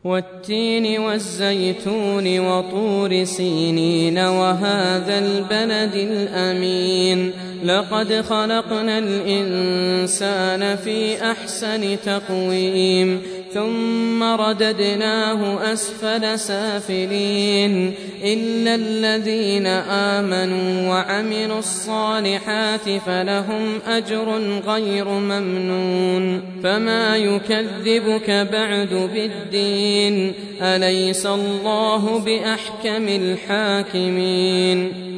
والتين والزيتون وطور سينين وهذا البلد الأمين لقد خلقنا الإنسان في أحسن تقويم ثم رددناه أسفل سافلين إلا الذين آمنوا وعملوا الصالحات فلهم أجر غير ممنون فما يكذبك بعد بالدين أليس الله بأحكم الحاكمين